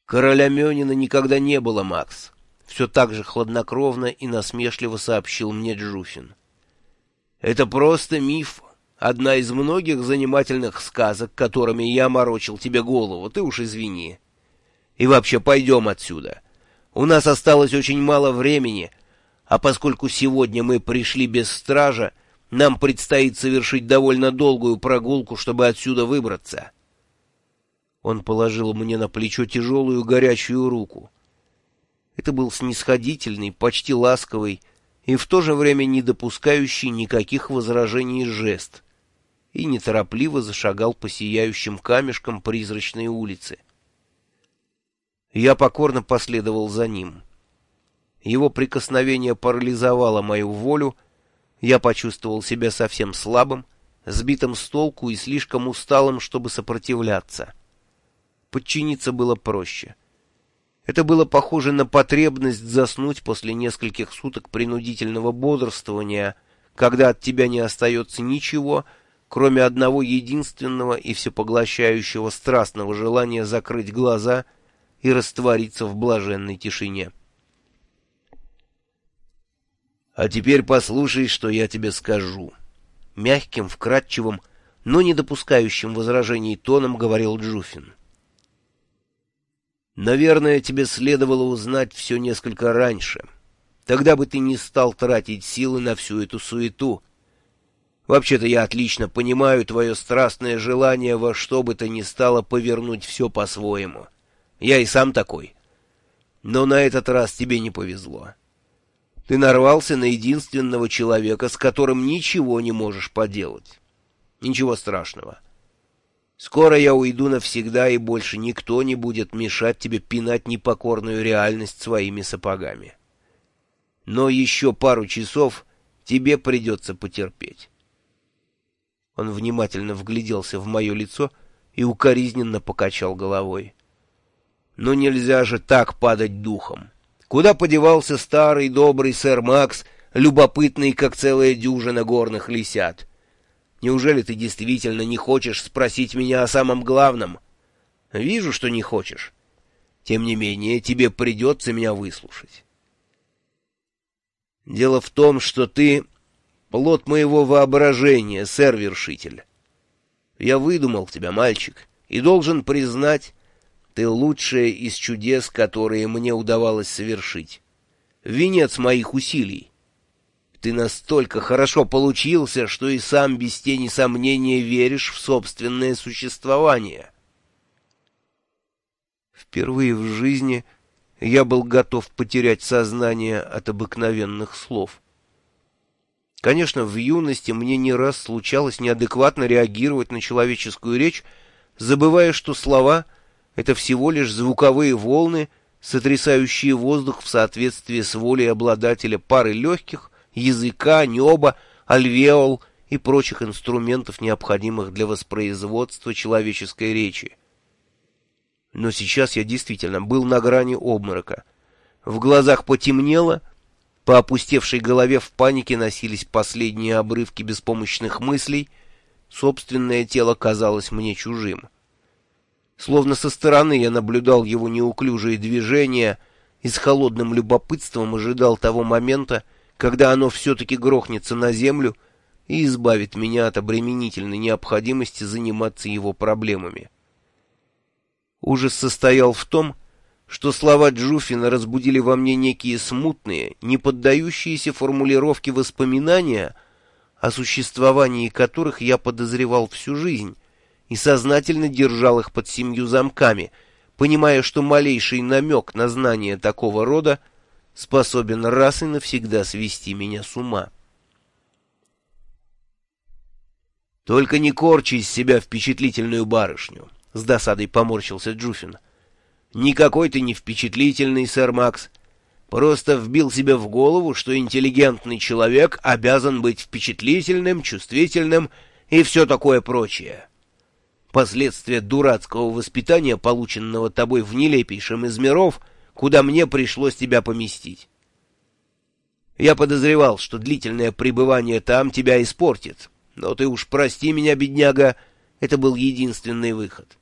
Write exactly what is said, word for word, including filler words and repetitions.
Короля Мёнина никогда не было, Макс. Все так же хладнокровно и насмешливо сообщил мне Джуфин. Это просто миф, одна из многих занимательных сказок, которыми я морочил тебе голову, ты уж извини. И вообще, пойдем отсюда. У нас осталось очень мало времени, а поскольку сегодня мы пришли без стража, нам предстоит совершить довольно долгую прогулку, чтобы отсюда выбраться. Он положил мне на плечо тяжелую горячую руку. Это был снисходительный, почти ласковый и в то же время не допускающий никаких возражений жест, и неторопливо зашагал по сияющим камешкам призрачной улицы. Я покорно последовал за ним. Его прикосновение парализовало мою волю, я почувствовал себя совсем слабым, сбитым с толку и слишком усталым, чтобы сопротивляться. Подчиниться было проще. Это было похоже на потребность заснуть после нескольких суток принудительного бодрствования, когда от тебя не остается ничего, кроме одного единственного и всепоглощающего страстного желания закрыть глаза и раствориться в блаженной тишине. «А теперь послушай, что я тебе скажу», — мягким, вкрадчивым, но не допускающим возражений тоном говорил Джуфин. «Наверное, тебе следовало узнать все несколько раньше. Тогда бы ты не стал тратить силы на всю эту суету. Вообще-то я отлично понимаю твое страстное желание во что бы то ни стало повернуть все по-своему. Я и сам такой. Но на этот раз тебе не повезло. Ты нарвался на единственного человека, с которым ничего не можешь поделать. Ничего страшного. Скоро я уйду навсегда, и больше никто не будет мешать тебе пинать непокорную реальность своими сапогами. Но еще пару часов тебе придется потерпеть». Он внимательно вгляделся в мое лицо и укоризненно покачал головой. «Ну нельзя же так падать духом. Куда подевался старый добрый сэр Макс, любопытный, как целая дюжина горных лисят? Неужели ты действительно не хочешь спросить меня о самом главном? Вижу, что не хочешь. Тем не менее, тебе придется меня выслушать. Дело в том, что ты плод моего воображения, сэр-вершитель. Я выдумал тебя, мальчик, и должен признать, ты лучшее из чудес, которые мне удавалось совершить. Венец моих усилий. Ты настолько хорошо получился, что и сам без тени сомнения веришь в собственное существование». Впервые в жизни я был готов потерять сознание от обыкновенных слов. Конечно, в юности мне не раз случалось неадекватно реагировать на человеческую речь, забывая, что слова — это всего лишь звуковые волны, сотрясающие воздух в соответствии с волей обладателя пары легких, языка, неба, альвеол и прочих инструментов, необходимых для воспроизводства человеческой речи. Но сейчас я действительно был на грани обморока. В глазах потемнело, по опустевшей голове в панике носились последние обрывки беспомощных мыслей, собственное тело казалось мне чужим. Словно со стороны я наблюдал его неуклюжие движения и с холодным любопытством ожидал того момента, когда оно все-таки грохнется на землю и избавит меня от обременительной необходимости заниматься его проблемами. Ужас состоял в том, что слова Джуфина разбудили во мне некие смутные, не поддающиеся формулировке воспоминания, о существовании которых я подозревал всю жизнь и сознательно держал их под семью замками, понимая, что малейший намек на знание такого рода способен раз и навсегда свести меня с ума. «Только не корчи из себя впечатлительную барышню», — с досадой поморщился Джуфин. «Никакой ты не впечатлительный, сэр Макс. Просто вбил себе в голову, что интеллигентный человек обязан быть впечатлительным, чувствительным и все такое прочее. Последствия дурацкого воспитания, полученного тобой в нелепейшем из миров, куда мне пришлось тебя поместить. Я подозревал, что длительное пребывание там тебя испортит, но ты уж прости меня, бедняга, это был единственный выход.